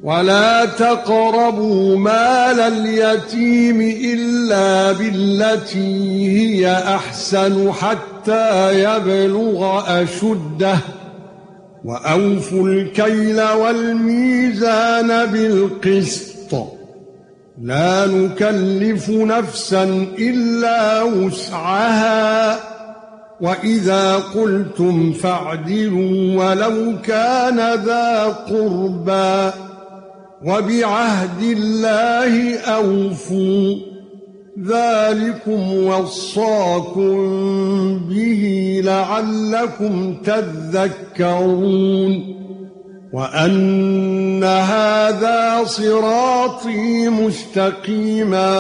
ولا تقربوا مال اليتيم إلا بالتي هي أحسن حتى يبلغ أشده وأوفوا الكيل والميزان بالقسط لا نكلف نفسا إلا وسعها وإذا قلتم فاعدلوا ولو كان ذا قربى وبعهد الله أوفوا ذلكم وصاكم به لعلكم تذكرون وأن هذا صراطي مستقيما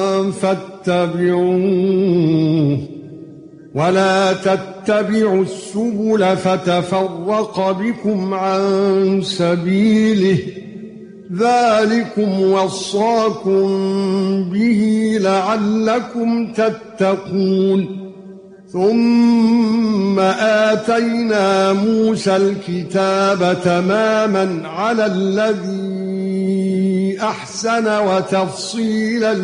فاتبعوه ولا تتبعوا السبل فتفرق بكم عن سبيله ذلكم وصاكم به لعلكم تتقون ثم آتينا موسى الكتاب تماما على الذي أحسن وتفصيلا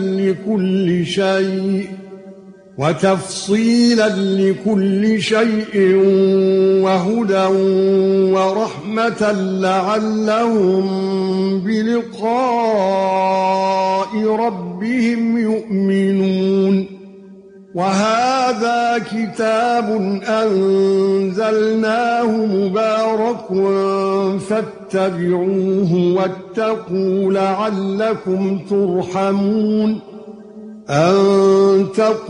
لكل شيء وهدى ورحمة لعلهم بلقاء ربهم يؤمنون وهذا كتاب أنزلناه مبارك فاتبعوه واتقوا لعلكم ترحمون أن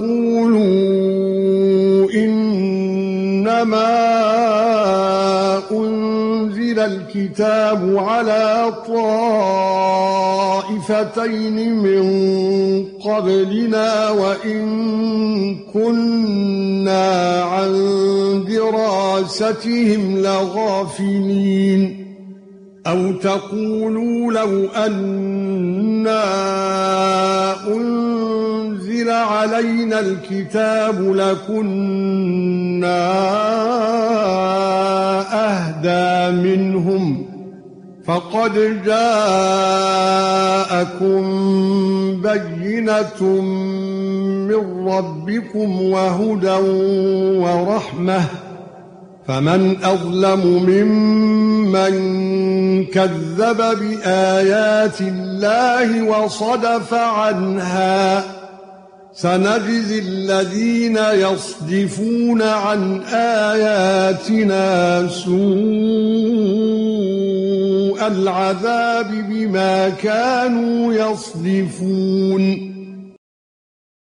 تقولوا إنما أنزل الكتاب على طائفتين من قبلنا وإن كنا عن دراستهم لغافلين أو تقولوا لو أنا أنزل علينا الكتاب لكنا أهدى منهم فقد جاءكم بينة من ربكم وهدى ورحمة فمن أظلم ممن كذب بآيات الله وصدف عنها سنجزي الذين يصدفون عن آياتنا سوء العذاب بما كانوا يصدفون